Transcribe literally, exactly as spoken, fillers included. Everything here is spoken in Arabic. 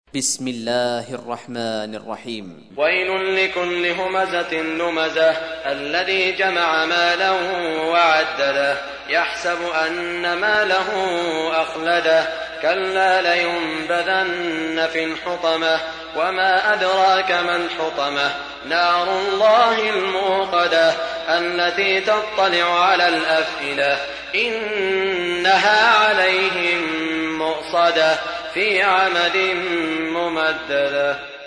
بسم الله الرحمن الرحيم. ويل لكل همزة لمزة الذي جمع مالا وعدده يحسب أن ماله أخلده كلا لينبذن في الحطمة وما أدراك ما الحطمة نار الله الموقدة التي تطلع على الأفئدة إنها عليهم مؤصدة في عمد ممددة.